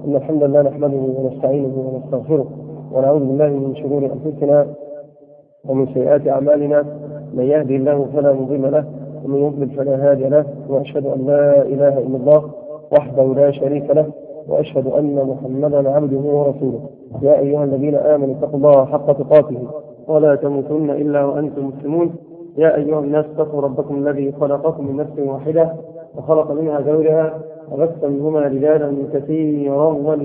إن الحمد لله نحمده ونستعينه ونستغفره ونعوذ بالله من شرور أنفسنا ومن سيئات أعمالنا. من يهدي الله فلا مضل له ومن يضلل فلا هادي له، وأشهد أن لا إله إلا الله وحده لا شريك له، وأشهد أن محمدا عبده ورسوله. يا أيها الذين آمنوا اتقوا الله حق تقاته ولا تموتن إلا وأنتم مسلمون. يا أيها الناس اتقوا ربكم الذي خلقكم من نفس واحدة وخلق منها زوجها وبث منهما رجالا كثيرا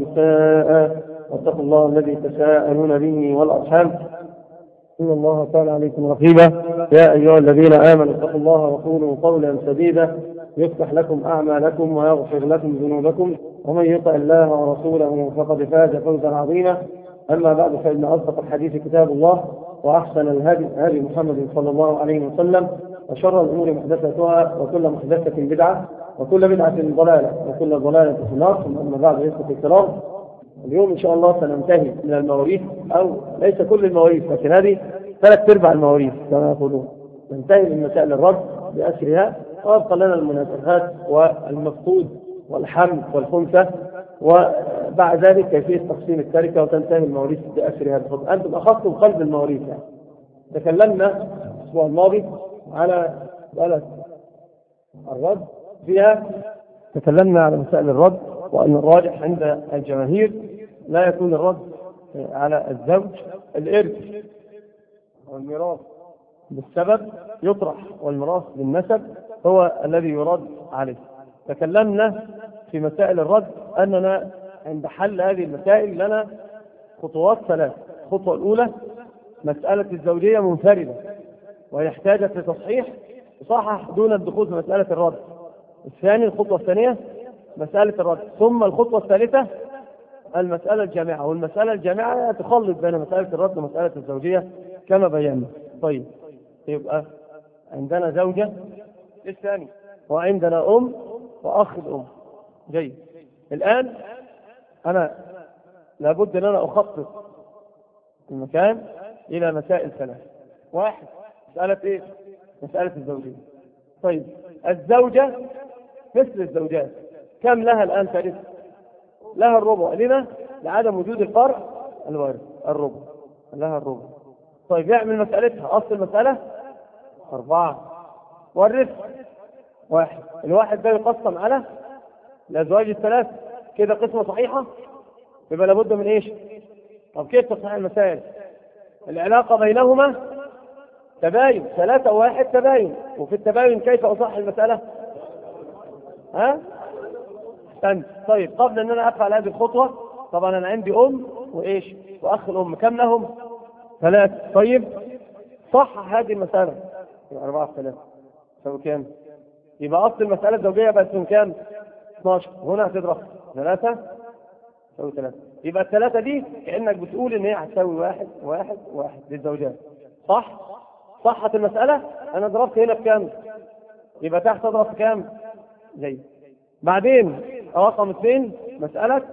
ونساء، واتقوا الله الذي تساءلون به والأرحام إن الله كان عليكم رقيبا. يا أيها الذين آمنوا اتقوا الله وقولوا قولا سديدا يصلح لكم أعمالكم ويغفر لكم ذنوبكم، ومن يطع الله ورسوله فقد فاز فوزا عظيما. أما بعد، فإن أصدق الحديث كتاب الله، وأحسن الهدي هدي محمد صلى الله عليه وسلم، وشر الأمور محدثاتها، وكل محدثة بدعة، وكل بدعة ضلالة، وكل ضلالة في النار. ثم أما بعد، إخوة الكرام، اليوم إن شاء الله سننتهي من المواريث، أو ليس كل المواريث لكن هذه 3/4 المواريث كما يقولون. ننتهي من مسائل الرد بأسرها، ويبقى لنا المنازعات والمفقود والحمل والخنثى، وبعد ذلك كيفية تقسيم التركة، وتنتهي المواريث بأسرها. أنتم أخذتم قلب المواريث. تكلمنا الأسبوع الماضي على مسألة الرد، فيها تكلمنا على مسائل الرد، وأن الراجح عند الجماهير لا يكون الرد على الزوج. الإرث والميراث بالسبب يطرح، والميراث بالنسب هو الذي يرد عليه. تكلمنا في مسائل الرد أننا عند حل هذه المسائل لنا خطوات 3. الخطوة الأولى مسألة الزوجية منفردة ويحتاج لتصحيح صحح دون الدخول في مسألة الرد. الثاني، الخطوة الثانية مسألة الرد. ثم الخطوة الثالثة المسألة الجامعة، والمسألة الجامعة تخلط بين مسألة الرد ومسألة الزوجية كما بينا. طيب، يبقى عندنا زوجة الثاني، وعندنا أم وأخ الأم. جيد. الآن أنا لابد أن أنا أخطط المكان إلى مسائل 3. 1، مسألة إيه؟ مسألة الزوجية. طيب، الزوجة مثل الزوجات كم لها الآن ثالث؟ لها الربع. لما؟ لعدم وجود الفرع الوارث. الربع لها الربع. طيب، يعمل مسألتها أصل المسألة 4، والرث 1. الواحد ده يقسم على الأزواج 3، كده قسمة صحيحة. يبقى لابد من إيش؟ طب كيف تصحيح المسائل؟ العلاقة بينهما تباين، 3 و1 تباين. وفي التباين كيف أصحح المسألة؟ طيب، قبل أن أنا أفعل هذه الخطوة، طبعا أنا عندي أم وإيش وأخ الأم، كم لهم؟ 3. طيب، صحح هذه المسألة. 4 في 3 يساوي كام؟ يبقى أصل المسألة الزوجية بس من كام؟ 12. هنا هتضرب 3 يساوي 3. يبقى 3 دي كأنك بتقول إن هي هتساوي 1 1 1 للزوجات. صح؟ صحت المسألة. أنا ضربت هنا بكام؟ يبقى تحت أضرب في كام؟ زي. بعدين رقم 2 مسألة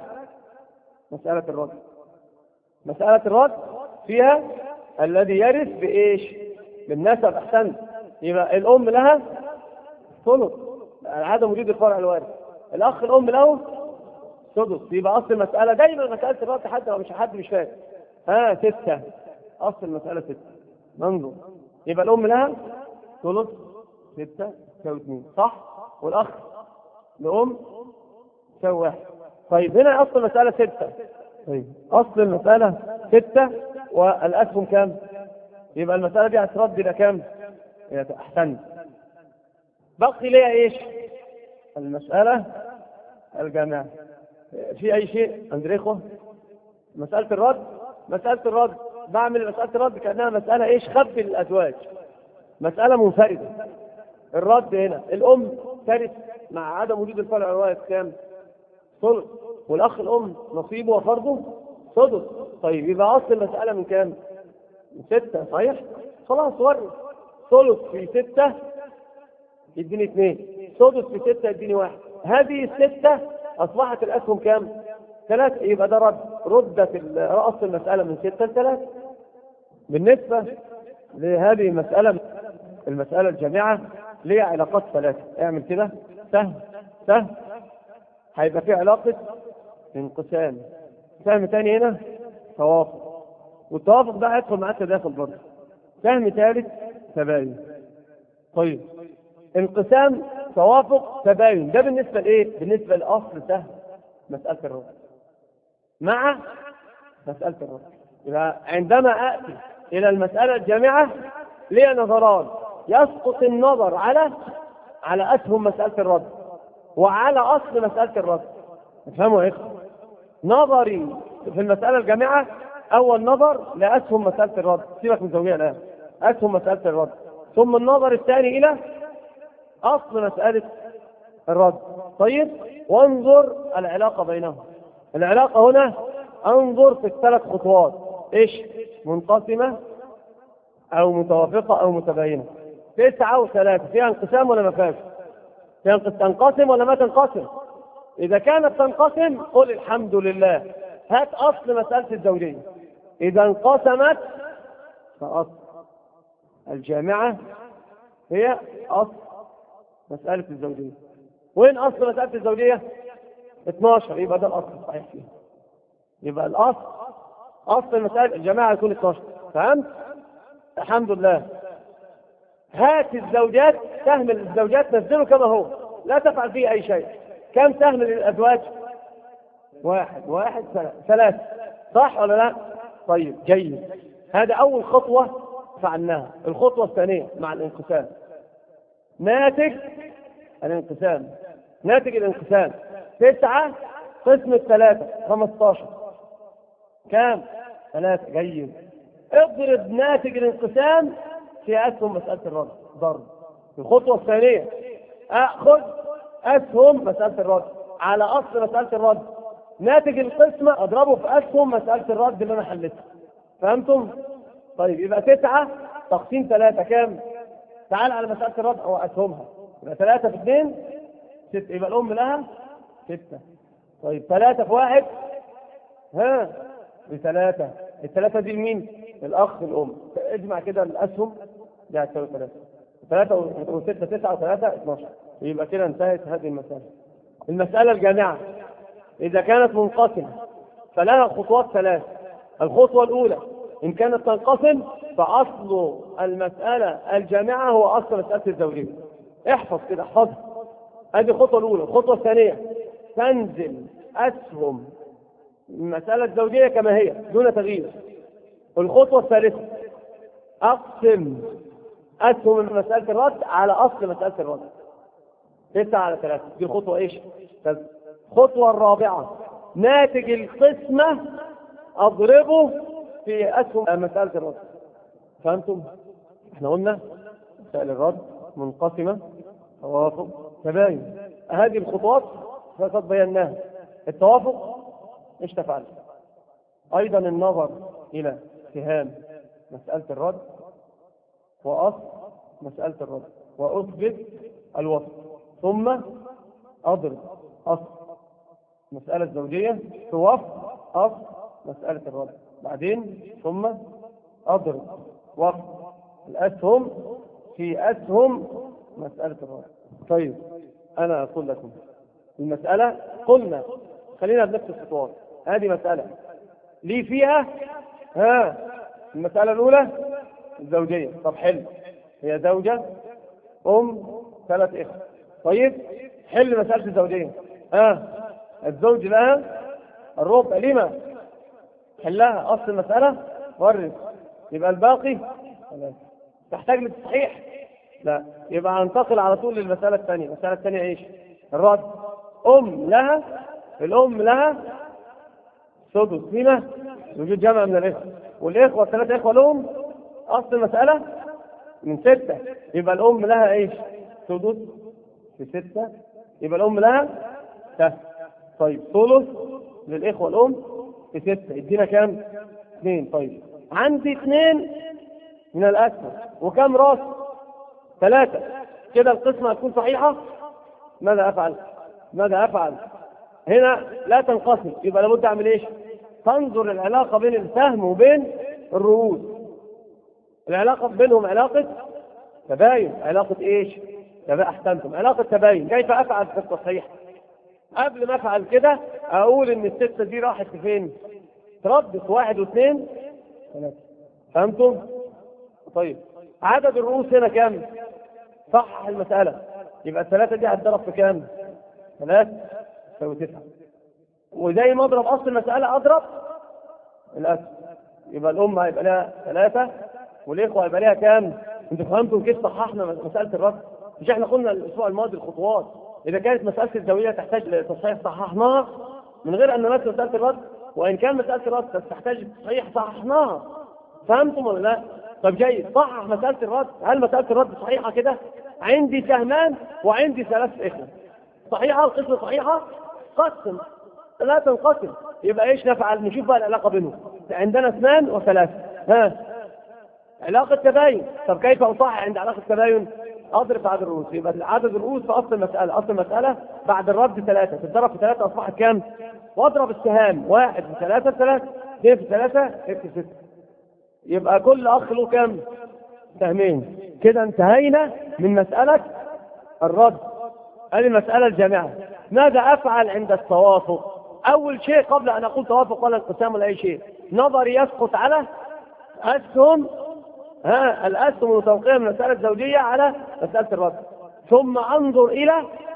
الرد. مسألة الرد فيها الذي يرث بإيش؟ بالنسب. أحسنت. يبقى الأم لها ثلث عدم وجود الفرع الوارث، الأخ الأم له سدس. يبقى أصل المسألة دايما مسألة الرد، حتى لو مش حد مش فاهم 6. أصل المسألة 6. منظر. يبقى الأم لها ثلث 6 يساوي 2. صح؟ والأخ لأم يساوي 1. طيب، هنا أصل المسألة 6. طيب، أصل المسألة 6 والأسهم كام؟ يبقى المسألة دي هترد إلى كام؟ أحسنت. بقي ليها إيش؟ المسألة الجامعة. في أي شيء عند الإخوة؟ مسألة الرد بعمل مسألة الرد كأنها مسألة إيش؟ خبز للأزواج، مسألة منفردة. الرد هنا الأم ترث مع عدم وجود الفرع الوارث كام؟ ثلث. والأخ الأم نصيبه وفرضه سدس. طيب، يبقى أصل المسألة من كام؟ من 6. صحيح؟ خلاص، ورث ثلث في 6 يديني 2، سدس في 6 يديني 1. هذه 6 أصبحت الأسهم كام؟ 3. يبقى ده ردت أصل المسألة من 6 ل 3. بالنسبة لهذه المسألة الجامعة ليها علاقات 3. اعمل كده سهم هيبقى فيه علاقة انقسام. فهم تاني هنا توافق، والتوافق ده هيدخل معاه التداخل برضه. فهم ثالث تباين. طيب انقسام توافق تباين ده بالنسبة لإيه؟ بالنسبة لأصل سهل مسألة الرد مع مسألة الرد. يبقى عندما أأتي إلى المسألة الجامعة لي نظران، يسقط النظر على أسهم مسألة الرد وعلى أصل مسألة الرد. افهموا يا إخوة، نظري في المسألة الجامعة أول نظر لأسهم مسألة الرد، سيبك من زوجية الآن، أسهم مسألة الرد، ثم النظر الثاني إلى أصل مسألة الرد. طيب وانظر العلاقة بينهم. العلاقة هنا انظر في الثلاث خطوات، إيش؟ منقسمة أو متوافقة أو متباينة. 9 و3 فيها انقسام ولا ما فيهاش؟ فيها تنقسم ولا ما تنقسم؟ إذا كانت تنقسم قل الحمد لله، هات أصل مسألة الزوجية. إذا انقسمت فأصل الجامعة هي أصل مسألة الزوجية. وين أصل مسألة الزوجية؟ 12، يبقى ده الأصل الصحيح فيها. يبقى الأصل أصل المسألة الجامعة يكون 12. فهمت؟ الحمد لله. هات الزوجات، سهم الزوجات نزله كما هو، لا تفعل فيه أي شيء. كم سهم للأزواج؟ 1 3، صح ولا لا؟ طيب جيد، هذا أول خطوة فعلناها. الخطوة الثانية مع الانقسام، ناتج الانقسام، ناتج الانقسام 9 قسم 3 15 كام؟ 3. جيد، اضرب ناتج الانقسام في أسهم مسألة الرد ضرب. الخطوة الثانية أخذ أسهم مسألة الرد على أصل مسألة الرد، ناتج القسمة أضربه في أسهم مسألة الرد اللي أنا حلتها. فهمتم؟ طيب يبقى 9 تقسيم 3 كام؟ تعال على مسألة الرد أو أسهمها، يبقى 3 في 2 6، يبقى الأم لها 6. طيب 3 في 1 ها ب3، ال3 دي لمين؟ الأخ الأم. اجمع كده الأسهم دي هتساوي 3. 3 و6 9 و3 12. يبقى كده انتهت هذه المسألة. المسألة الجامعة إذا كانت منقسمة فلها خطوات 3. الخطوة الأولى إن كانت تنقسم فأصل المسألة الجامعة هو أصل مسألة الزوجية. احفظ كده، احفظ. هذه الخطوة الأولى. الخطوة الثانية تنزل أسهم المسألة الزوجية كما هي دون تغيير. الخطوة الثالثة أقسم أسهم مسألة الرد على أصل مسألة الرد 9 على 3. دي خطوة إيش؟ الخطوة الرابعة ناتج القسمة أضربه في أسهم مسألة الرد. فهمتم؟ احنا قلنا مسألة الرد منقسمة توافق تباين. هذه الخطوات فقد بيناها. التوافق ايش تفعل؟ أيضا النظر إلى فهم مسألة الرد وأصل مسألة الرد وأثبت الوصف، ثم أضرب أصل مسألة زوجية في وصف أصل مسألة الرد، بعدين ثم أضرب وصف الأسهم في أسهم مسألة الرد. طيب أنا أقول لكم المسألة قلنا خلينا بنفس الخطوات. هذه مسألة لي فيها المسألة الأولى الزوجية. طب حل، هي زوجة أم 3 إخوة. طيب حل مسألة الزوجية. الزوج لها الربع، لما حلها أصل المسألة ورث، يبقى الباقي تحتاج للتصحيح؟ لا، يبقى هننتقل على طول للمسألة الثانية. المسألة الثانية ايش؟ الرد. الأم لها سدس، لما وجود جمع من الإخوة، والإخوة 3 إخوة لهم أصل المسألة من 6، يبقى الأم لها ايش؟ سدس في 6، يبقى الأم لها 3. طيب ثلث للإخوة الأم في 6 يدينا كام؟ 2. طيب عندي 2 من الأسهم وكم راس؟ 3. كده القسمة هتكون صحيحة. ماذا أفعل؟ هنا لا تنقسم، يبقى لابد أعمل إيش؟ تنظر العلاقة بين السهم وبين الرؤوس. العلاقة بينهم علاقة تباين. علاقة إيش؟ أحسنتم، علاقة تباين. كيف أفعل في التصحيح؟ قبل ما افعل كده اقول ان الستة دي راحت فين؟ ترد في 1 و2 3. فهمتم؟ طيب عدد الرؤوس هنا كام؟ صحح المسألة. يبقى الثلاثة دي هتضرب في كام؟ 3 تساوي 9. وزي ما اضرب اصل المسألة اضرب الاسم. يبقى الام هيبقى لها 3 والاخوة هيبقى لها كام؟ انتوا فهمتوا كيف صححنا مسألة الرد؟ مش احنا قلنا الاسبوع الماضي الخطوات اذا كانت مسألة الزاوية تحتاج لتصحيح صححناها من غير ان نمثل مسألة الرد، وان كان مسألة الرد تحتاج تصحيح صححناها. فهمتم ولا لا؟ طب جيد، صحح مسألة الرد. هل مسألة الرد صحيحة كده؟ عندي سهمان وعندي 3 إخوة. صحيحة القسمة صحيحة؟ قسم لا تنقسم. يبقى ايش نفعل؟ نشوف بقى العلاقة بينهم. عندنا 2 و3. ها علاقة تباين. طب كيف أصحح عند علاقة تباين؟ أضرب عدد الرؤوس. يبقى عدد الرؤوس في أصل المسألة. أصل المسألة بعد الرد 3 تتضرب في 3 أصبحت كام؟ واضرب السهام 1 في 3 3 2 في 3 6. يبقى كل أخ له كام؟ سهمين. كده انتهينا من مسألة الرد. هذه المسألة الجامعة. ماذا أفعل عند التوافق؟ أول شيء قبل أن أقول توافق ولا انقسام ولا أي شيء، نظري يسقط على أسهم. الأسهم المتوقعة من مسألة زوجية على مسألة الرد، ثم أنظر إلى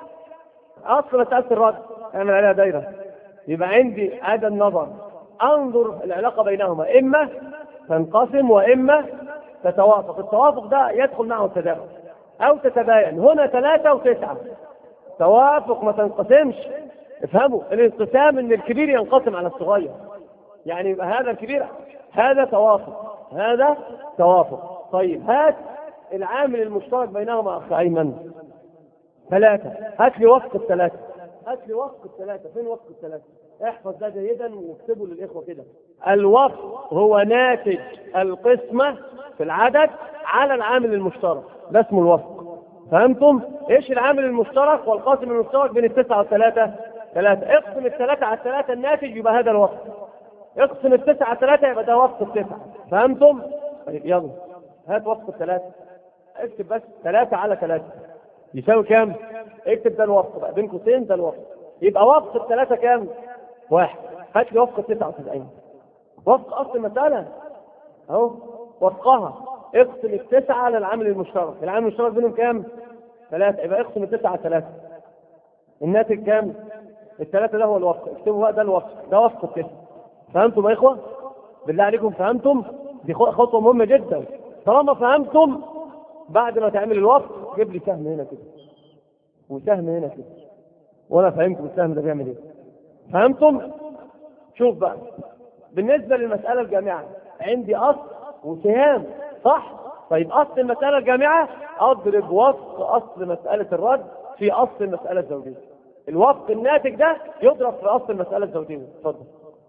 أصل مسألة الرد أعمل عليها دايرة. يبقى عندي هذا النظر، أنظر العلاقة بينهما، إما تنقسم وإما تتوافق. التوافق ده يدخل معه التداخل أو تتباين. هنا 3 و9 توافق ما تنقسمش. افهموا الانقسام ان الكبير ينقسم على الصغير، يعني يبقى هذا الكبير هذا توافق هذا توافق. طيب هات العامل المشترك بينهما أخ أيمن 3. هات لي وفق الثلاثة. هات لي وفق الثلاثة. فين وفق الثلاثة؟ احفظ ده جيدا واكتبه للإخوة كده. الوفق هو ناتج القسمة في العدد على العامل المشترك، ده اسمه الوفق. فهمتم؟ ايش العامل المشترك والقاسم المشترك بين 9 و3؟ 3. اقسم 3 على 3 الناتج يبقى هذا الوفق. اقسم 9 على 3 يبقى ده وفق 9. فهمتم؟ طيب يلا هات وفق 3. اكتب بس 3 على 3 يساوي كام؟ اكتب ده الوفق بقى بين قوسين، ده الوفق. يبقى وفق 3 كام؟ 1. هات لي وفق 99. وفق اصل المسألة اهو وفقها. اقسم 9 على العامل المشترك. العامل المشترك بينهم كام؟ 3. يبقى اقسم 9 على 3 الناتج كام؟ 3. ده هو الوفق. اكتبوا بقى ده الوفق، ده وفق 9. فهمتم يا اخوة؟ بالله عليكم فهمتم؟ دي خطوة مهمة جدا. طالما فهمتم بعد ما تعمل الوفق جيب لي سهم هنا كده وسهم هنا كده، وانا فهمتم السهم ده بيعمل ايه. فهمتم؟ شوف بقى بالنسبة للمسألة الجامعة عندي أصل وسهام، صح؟ طيب أصل المسألة الجامعة أضرب وفق أصل مسألة الرد في أصل المسألة الزوجية. الوفق الناتج ده يضرب في أصل المسألة الزوجية. اتفضل.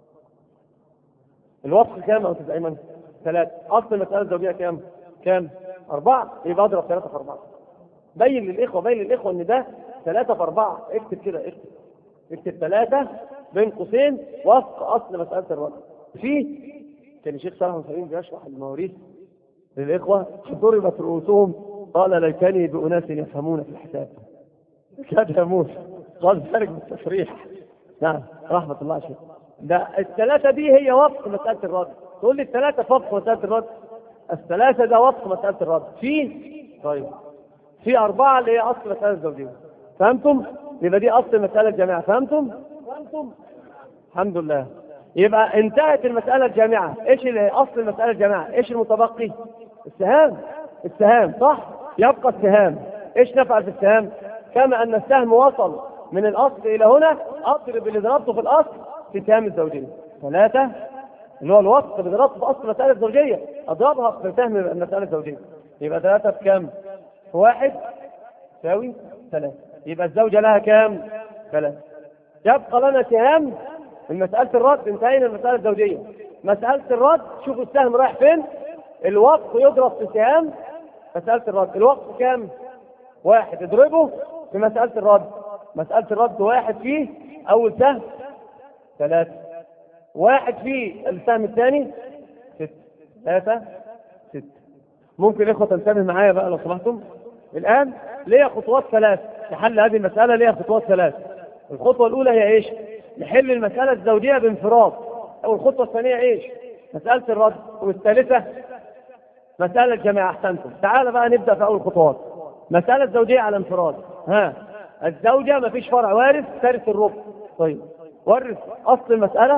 الوفق كام يا أستاذ أيمن؟ 3. أصل المسألة الزوجية كام؟ 4. يبقى أضرب 3 في 4. بين للإخوة إن ده 3 في 4. اكتب كده، اكتب 3 بين قوسين وفق أصل مسألة الرد. كان الشيخ صالح المسلمين بيشرح المواريث للإخوة، ضربت رؤوسهم قال ليتني بأناس يفهمون في الحساب. كاد يموت قال ذلك بالتصريح. نعم رحمة الله عليه. ده 3 دي هي وفق مسألة الرد. تقول لي 3 في وفق مسألة الرد؟ 3 ده وفق مسألة الرد. طيب في 4 اللي هي أصل مسألة الزوجية. فهمتم؟ يبقى دي أصل مسألة الجامعة. فهمتم؟ الحمد لله. يبقى انتهت المسألة الجامعة. ايش اصل المسألة الجامعة؟ ايش المتبقي؟ السهام صح؟ يبقى السهام. ايش نفعل في السهام؟ كما ان السهم وصل من الاصل الى هنا اضرب اللي ضربته في الاصل في سهام الزوجية. 3 اللي هو الوصف اللي ضربته في اصل المسألة الزوجية اضربها في سهم المسألة الزوجية. يبقى 3 في كام؟ 1 يساوي 3. يبقى الزوجة لها كام؟ 3. يبقى لنا سهام. المسألة الرد انتهينا المسألة الزوجية. مسألة الرد شوفوا السهم رايح فين. الوقف يضرب في سهام مسألة الرد. الوقف كام؟ 1. اضربه في مسألة الرد. مسألة الرد 1 فيه أول سهم 3. 1 فيه السهم الثاني 6. 3 6. ممكن إخوة تنتبه معايا بقى لو سمحتم. الآن ليا خطوات 3 لحل هذه المسألة. ليا خطوات 3. الخطوة الأولى هي إيش؟ نحل المسألة الزوجية بانفراد. والخطوة الثانية إيش؟ مسألة الرد. والثالثة مسألة الجماعة. أحسنتم. تعال بقى نبدأ في أول خطوات. مسألة زوجية على انفراد. الزوجة ما فيش فرع وارث، ترث الربع. طيب ورث أصل المسألة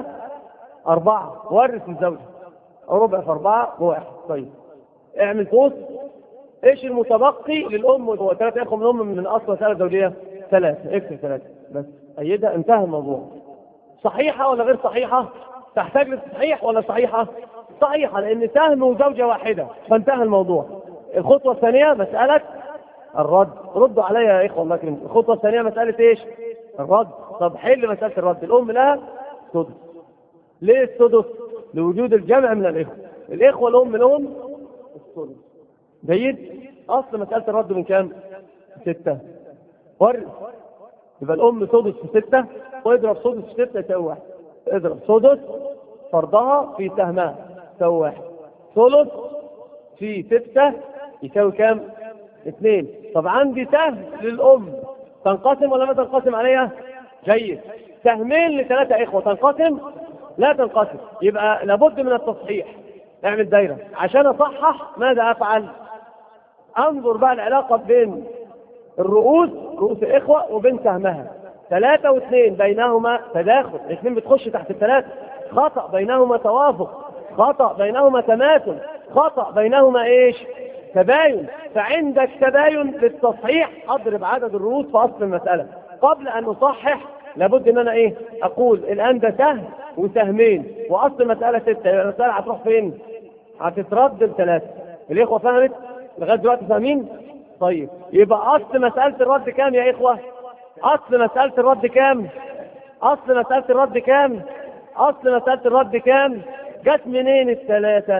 4، ورث الزوجة ربع في 4 بواحد. طيب اعمل قوس. ايش المتبقي للأم؟ هو 3 إخوة من أم من أصل مسألة زوجية 3. اكتب 3 بس. أيدها. انتهى الموضوع. صحيحة ولا غير صحيحة؟ تحتاج للصحيح ولا صحيحة؟ صحيحة، لأن سهم وزوجة واحدة، فانتهى الموضوع. الخطوة الثانية مسألة الرد. ردوا عليا يا إخوة الله يكرمكم. الخطوة الثانية مسألة إيش؟ الرد. طب حل مسألة الرد. الأم لها سدس. ليه السدس؟ لوجود الجمع من الإخوة. الإخوة الأم لهم السدس. جيد. أصل مسألة الرد من كام؟ 6. ورث. يبقى الأم سدس في 6، واضرب سدس في 6 يساوي 1. اضرب سدس فرضها في سهمها يساوي 1. ثلث في 6 يساوي كام؟ 2. طب عندي سهم للأم، تنقسم ولا ما تنقسم عليها؟ جيد. سهمين ل3 إخوة، تنقسم؟ لا تنقسم. يبقى لابد من التصحيح. اعمل دايرة. عشان أصحح ماذا أفعل؟ أنظر بقى العلاقة بين الرؤوس، رؤوس الإخوة، وبين سهمها. 3 و2 بينهما تداخل. 2 بتخش تحت 3. خطأ. بينهما توافق. خطأ. بينهما تماثل. خطأ. بينهما إيش؟ تباين. فعندك تباين للتصحيح أضرب عدد الرؤوس في أصل المسألة. قبل أن نصحح لابد أن أنا إيه؟ أقول الآن ده سهم وسهمين وأصل المسألة 6. المسألة هتروح فين؟ هتترد ل3. الإخوة فهمت؟ لغاية دلوقتي فاهمين؟ طيب يبقى أصل مسألة الرد كام يا إخوة؟ أصل مسألة الرد كام؟ أصل مسألة الرد كام؟ أصل مسألة الرد كام؟ جت منين 3؟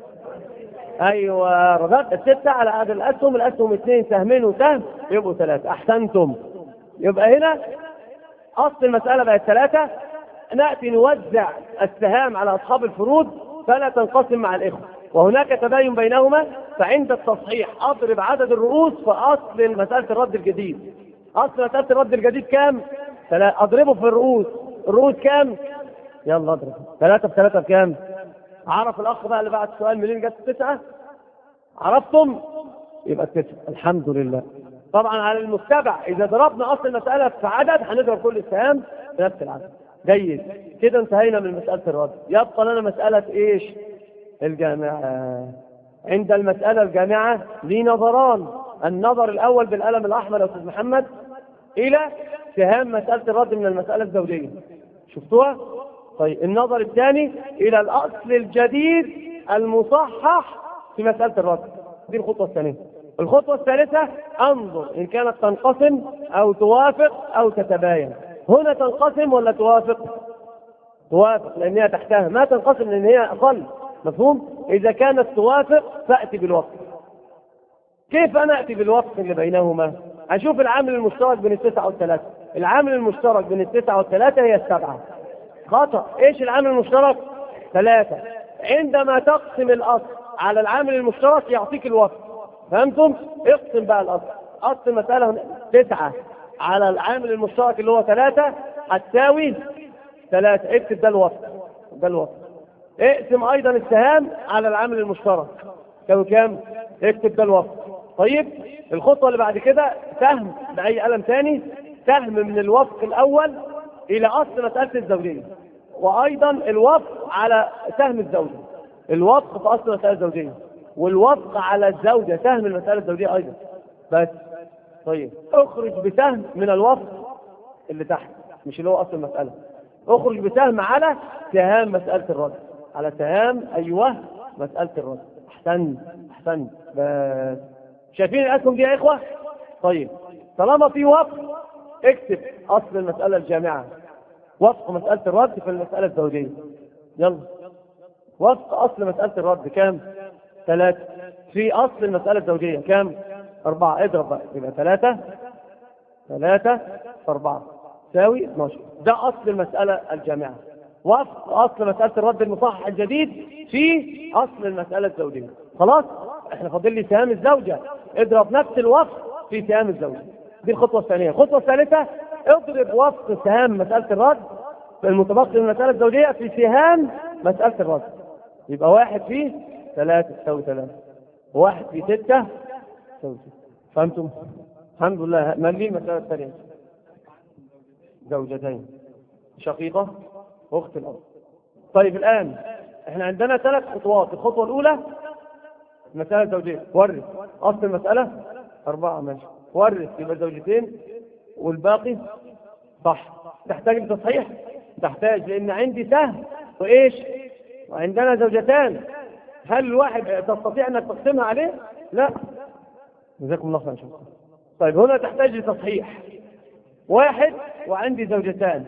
أيوة، ردت 6 على عدد الأسهم. الأسهم 2، سهمين وسهم يبقوا 3. أحسنتم. يبقى هنا أصل المسألة بقت 3. نأتي نوزع السهام على أصحاب الفروض فلا تنقسم مع الإخوة، وهناك تباين بينهما. فعند التصحيح أضرب عدد الرؤوس في أصل مسألة الرد الجديد. أصل مسألة الرد الجديد كام؟ أضربه في الرؤوس. الرؤوس كام؟ يلا اضرب 3 في 3 بكام؟ عرف الأخ بقى اللي بعد السؤال منين جت 9؟ عرفتم؟ يبقى 9. الحمد لله. طبعا على المتبع إذا ضربنا أصل المسألة في عدد هنضرب كل السهام في نفس العدد. جيد. كده انتهينا من مسألة الرد. يبقى لنا مسألة إيش؟ الجامعة. عند المسألة الجامعة لي نظران. النظر الأول بالقلم الأحمر يا أستاذ محمد إلى سهام مسألة الرد من المسألة الزوجية. شفتوها؟ طيب النظر الثاني إلى الأصل الجديد المصحح في مسألة الرد. دي الخطوة الثانية. الخطوة الثالثة أنظر إن كانت تنقسم أو توافق أو تتباين. هنا تنقسم ولا توافق؟ توافق لأنها تحتها. ما تنقسم لأن هي أقل. مفهوم؟ إذا كانت توافق فأتي بالوفق. كيف أنا أتي بالوفق اللي بينهما؟ أشوف العامل المشترك بين 9 و3. العامل المشترك بين 9 و3 هي 7. خطأ. إيش العامل المشترك؟ 3. عندما تقسم الأصل على العامل المشترك يعطيك الوفق. فهمتم؟ اقسم بقى الأصل. أصل المسألة 9 على العامل المشترك اللي هو 3 هتساوي 3. اكتب ده الوفق. ده الوفق. اقسم أيضا السهام على العامل المشترك يساوي كام؟ اكتب ده الوفق. طيب الخطوة اللي بعد كده سهم بأي قلم ثاني. سهم من الوفق الأول إلى أصل مسألة الزوجية، وأيضا الوفق على سهم الزوجة. الوفق في أصل مسألة الزوجية والوفق على الزوجة سهم المسألة الزوجية أيضا. بس طيب اخرج بسهم من الوفق اللي تحت، مش اللي هو أصل المسألة. اخرج بسهم على سهام مسألة الرد. على سهام أيوه مسألة الرد. أحسن. بس شايفين الأسهم دي يا إخوة؟ طيب طالما في وفق اكتب أصل المسألة الجامعة. وفق مسألة الرد في المسألة الزوجية. يلا وفق أصل مسألة الرد كام؟ 3. في أصل المسألة الزوجية كام؟ 4. اضرب بقى يبقى 3 في 4 تساوي 12. ده أصل المسألة الجامعة. وفق أصل مسألة الرد المصحح الجديد في أصل المسألة الزوجية. خلاص احنا فاضل لي سهام الزوجة. اضرب نفس الوفق في سهام الزوجة. دي الخطوة الثانية. الخطوة الثالثة اضرب وفق سهام مسألة الرد المتبقي من المسألة الزوجية في سهام مسألة الرد. يبقى 1 في 3 تساوي 3، 1 في 6 تساوي 6. فهمتم؟ الحمد لله. ما لي المسألة الثانية؟ زوجتين شقيقة أخت الأب. طيب الآن احنا عندنا 3 خطوات. الخطوة الأولى المسألة الزوجية، ورث. أصل المسألة 4 ماشي، ورث يبقى زوجتين والباقي صح. تحتاج لتصحيح؟ تحتاج، لأن عندي سهم وإيش وعندنا زوجتان. هل الواحد تستطيع أنك تقسمها عليه؟ لا. جزاكم الله خير. طيب هنا تحتاج لتصحيح. 1 وعندي زوجتان،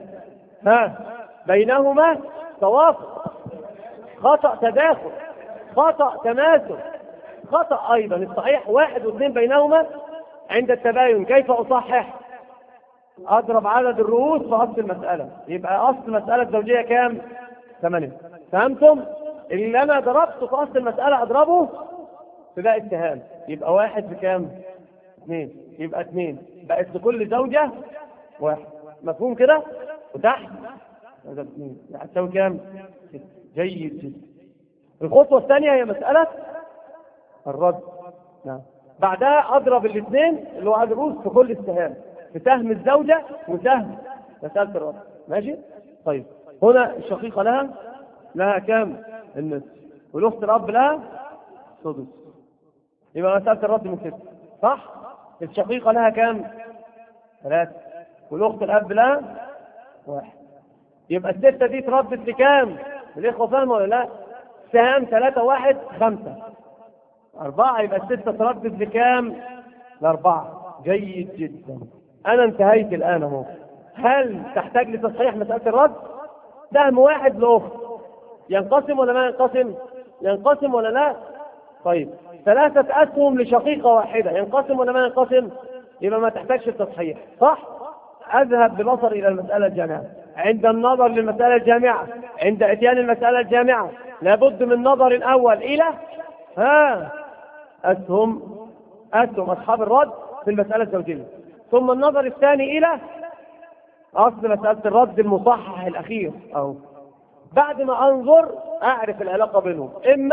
بينهما توافق، خطأ تداخل، خطأ تماثل، خطأ أيضا. الصحيح 1 و2 بينهما عند التباين. كيف أصحح؟ أضرب عدد الرؤوس في أصل المسألة. يبقى أصل المسألة الزوجية كام؟ 8. فهمتم؟ اللي أنا ضربته في أصل المسألة أضربه في باقي السهام. يبقى 1 بكام؟ 2. يبقى 2 بقت لكل زوجة 1. مفهوم كده؟ وتحت هذا 2 هتساوي كام؟ 6. جيد جدا. الخطوة الثانية هي مسألة الرد. نعم. بعدها أضرب الاثنين اللي هو عدد الرؤوس في كل السهام، في سهم الزوجة وسهم مسألة الرد. ماشي؟ طيب هنا الشقيقة لها كام؟ النصف. والأخت الأب لها سدس. يبقى مسألة الرد من 6 صح؟ الشقيقة لها كام؟ 3. والأخت الأب لها 1. يبقى 6 دي تردت لكام؟ الإخوة فاهموا ولا لا؟ سهام 3 1 5 4. يبقى 6 تردد لكام؟ ل4. جيد جدا. أنا انتهيت الآن اهو. هل تحتاج لتصحيح مسألة الرد؟ سهم 1 لأخت ينقسم ولا ما ينقسم؟ ينقسم ولا لا؟ طيب 3 أسهم لشقيقة واحدة ينقسم ولا ما ينقسم؟ يبقى ما تحتاجش التصحيح صح؟ أذهب ببصر إلى المسألة الجامعة. عند النظر للمسألة الجامعة، عند اتيان المسألة الجامعة، لابد من نظر الأول إلى أسهم أصحاب الرد في المسألة الزوجية، ثم النظر الثاني إلى أصل مسألة الرد المصحح الأخير. أو بعد ما أنظر أعرف العلاقة بينهم،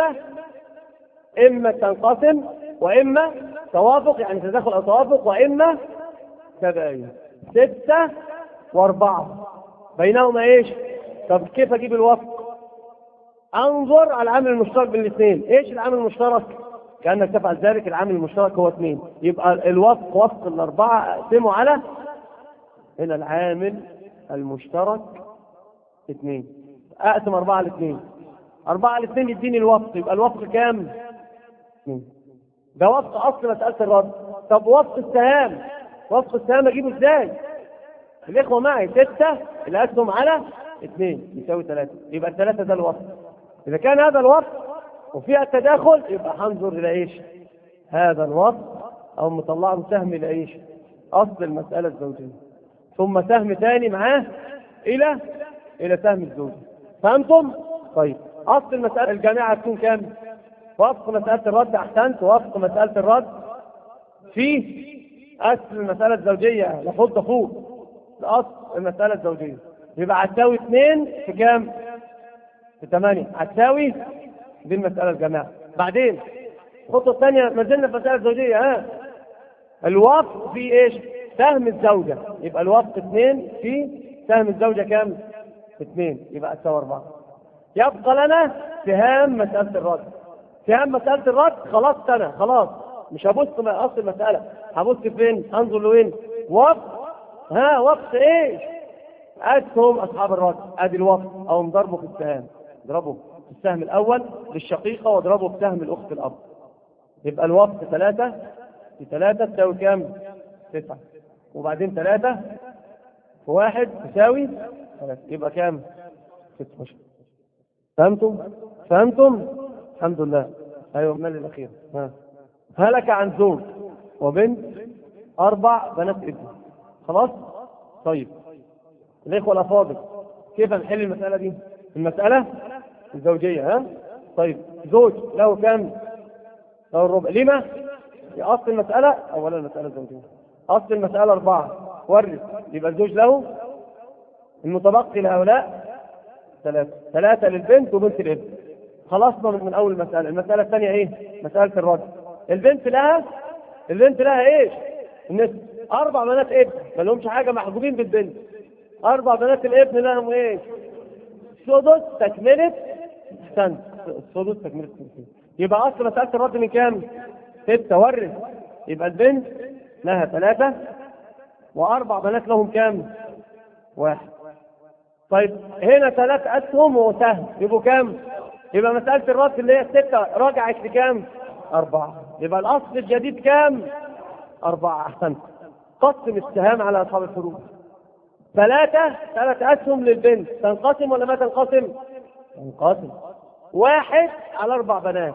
إما تنقسم وإما توافق، يعني تداخل أو توافق، وإما تباين. 6 و4 بينهما إيش؟ طب كيف أجيب الوفق؟ أنظر على العامل المشترك بين الاثنين. إيش العامل المشترك؟ كأنك تفعل ذلك. العامل المشترك هو 2. يبقى الوفق وفق 4 أقسمه على هنا العامل المشترك 2. أقسم 4 على 2. 4 على 2 يديني الوفق. يبقى الوفق كام؟ 2. ده وفق أصل مسألة الرد. طب وفق السهام، وفق السهام أجيبه إزاي؟ الإخوة معي 6 الأسهم على 2 يساوي 3. يبقى 3 ده الوفق. إذا كان هذا الوفق وفيها التداخل يبقى هنظر إلى إيش؟ هذا الوفق أو مطلعه سهم إلى إيش؟ أصل المسألة الزوجية، ثم سهم ثاني معاه إلى سهم الزوجة. فهمتم؟ طيب أصل المسألة الجامعة تكون كام؟ وفق مسألة الرد. أحسنت. وفق مسألة الرد في أصل المسألة الزوجية. نحط فوق لأصل المسألة الزوجية. يبقى هتساوي 2 في كام؟ في 8. هتساوي دي المسألة الجامعة. بعدين الخطوة الثانية ما زلنا في المسألة الزوجية. الوفق في إيش؟ سهم الزوجة. يبقى الوفق 2 في سهم الزوجة كام؟ 2. يبقى هتساوي 4. يبقى لنا سهام مسألة الرد. سهام مسألة الرد خلاص أنا خلاص مش هبص أصل المسألة. هبص فين؟ أنظر لوين؟ وفق. وفق إيش؟ أسهم أصحاب الرد. أدي الوفق أو نضربه في السهام. اضربه في السهم الأول للشقيقة واضربه في سهم الأخت الأب. يبقى الوفق 3 في 3 تساوي كام؟ 9. وبعدين 3 في 1 تساوي 3. يبقى كام؟ 16. فهمتم؟ الحمد لله. أيوة المال الأخير. هلك عن زوج وبنت 4 بنات ابن. خلاص؟ طيب الإخوة الأفاضل كيف نحل المسألة دي؟ المسألة الزوجية. طيب زوج له كام؟ له الربع. لما؟ أصل المسألة أولا المسألة الزوجية أصل المسألة 4 ورث، يبقى الزوج له المتبقي لهؤلاء 3 للبنت وبنت الابن. خلصنا من أول مسألة. المسألة الثانية إيه؟ مسألة الرد. البنت لها إيش؟ النصف. 4 بنات ابن ما لهمش حاجة، محجوبين بالبنت. 4 بنات الابن لهم إيش؟ سدس تكملة سنة. السدس تكملة سنة. يبقى أصل مسألة الرد من كام؟ 6. ورث، يبقى البنت لها 3 و4 بنات لهم كام؟ 1. طيب هنا 3 أسهم وسهم يبقوا كام؟ يبقى مسألة الرد اللي هي 6 رجعت لكام؟ 4. يبقى الأصل الجديد كام؟ 4. أحسنت. قسم السهام على أصحاب الفروض. 3 أسهم للبنت، تنقسم ولا ما تنقسم؟ تنقسم. 1 على 4 بنات،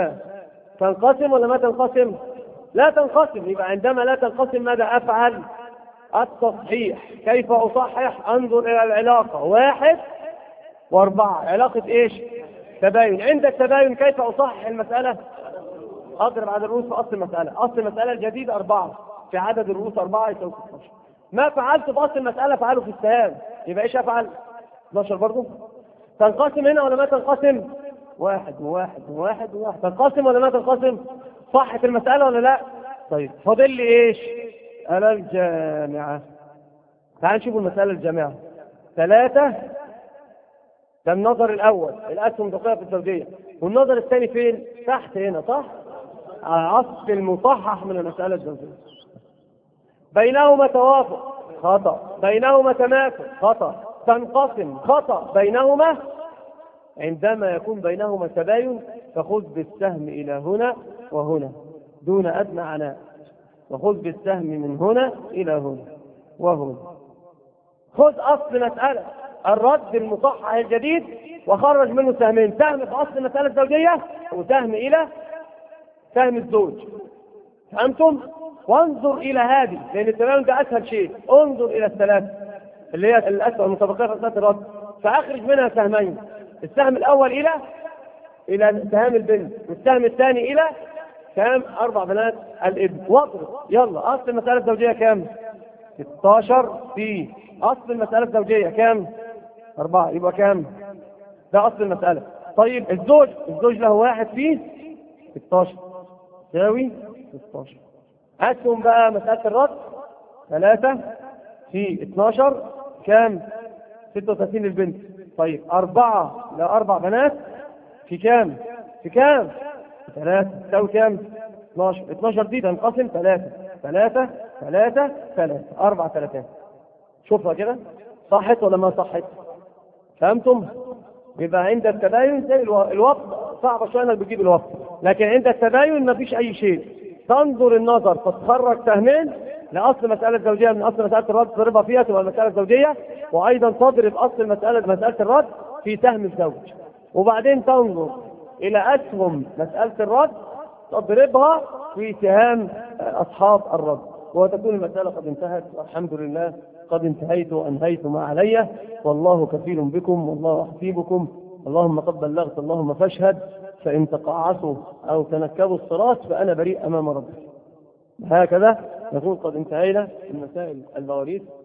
تنقسم ولا ما تنقسم؟ لا تنقسم. يبقى عندما لا تنقسم ماذا أفعل؟ التصحيح. كيف أصحح؟ أنظر إلى العلاقة 1 و4. علاقة إيش؟ تباين. عند التباين كيف أصحح المسألة؟ أضرب عدد الرؤوس في أصل المسألة. أصل المسألة الجديد 4 في عدد الرؤوس 4 يساوي 16. ما فعلت في أصل المسألة فعله في السهام، يبقى إيش أفعل؟ 12 برضه. تنقسم هنا ولا ما تنقسم؟ 1 و1 و1 و1. تنقسم ولا ما تنقسم؟ صحت المسألة ولا لا؟ طيب فاضل لي إيش؟ أنا الجامعة. تعال نشوف المسألة الجامعة. 3 ده النظر الأول، الأسهم دقيقة في الزوجية. والنظر الثاني فين؟ تحت هنا، صح؟ أصل المصحح من المسألة الزوجية. بينهما توافق، خطأ. بينهما تماثل، خطأ. تنقسم، خطأ. بينهما، عندما يكون بينهما تباين فخذ بالسهم إلى هنا وهنا دون أدنى عناء، وخذ بالسهم من هنا إلى هنا وهنا. خذ أصل مسألة الرد المصحح الجديد وخرج منه سهمين، سهم في أصل المسألة الزوجية وسهم إلى سهم الزوج. فهمتم؟ وانظر إلى هذه، لأن التباين ده أسهل شيء. انظر إلى الثلاثة اللي هي الأسهم المتبقية في مسألة الرد، فأخرج منها سهمين. السهم الأول إلى سهام البنت، والسهم الثاني إلى سهام 4 بنات الابن. واضرب. يلا أصل المسألة الزوجية كام؟ 16 في أصل المسألة الزوجية كام؟ 4. يبقى كام؟ ده أصل المسألة. طيب الزوج له 1 في 16 يساوي 16. أسهم بقى مسألة الرد 3 في 12 كام؟ 36 للبنت. طيب 4 ل4 بنات في كام؟ في 3 تساوي كام؟ 12. 12 دي تنقسم 3 3 3 3 4 3. شوفها كده، صحت ولا ما صحت؟ فهمتم؟ يبقى عند التباين زي الوقت صعب شويه انك بتجيب الوقت، لكن عند التباين ما فيش اي شيء. تنظر النظر تتخرج سهمين لاصل مساله زوجيه من اصل مساله الرد تضربها فيها تبقى المساله الزوجيه، وايضا تضرب اصل مساله الرد في سهم الزوج، وبعدين تنظر الى اسهم مساله الرد تضربها في سهام اصحاب الرد، وتكون المساله قد انتهت. والحمد لله قد انتهيت وانهيت ما علي، والله كفيل بكم والله حسيبكم. اللهم قد بلغت اللهم فاشهد، فإن تقاعسوا أو تنكبوا الصراط فأنا بريء أمام ربي. هكذا نكون قد انتهينا من مسائل المواريث.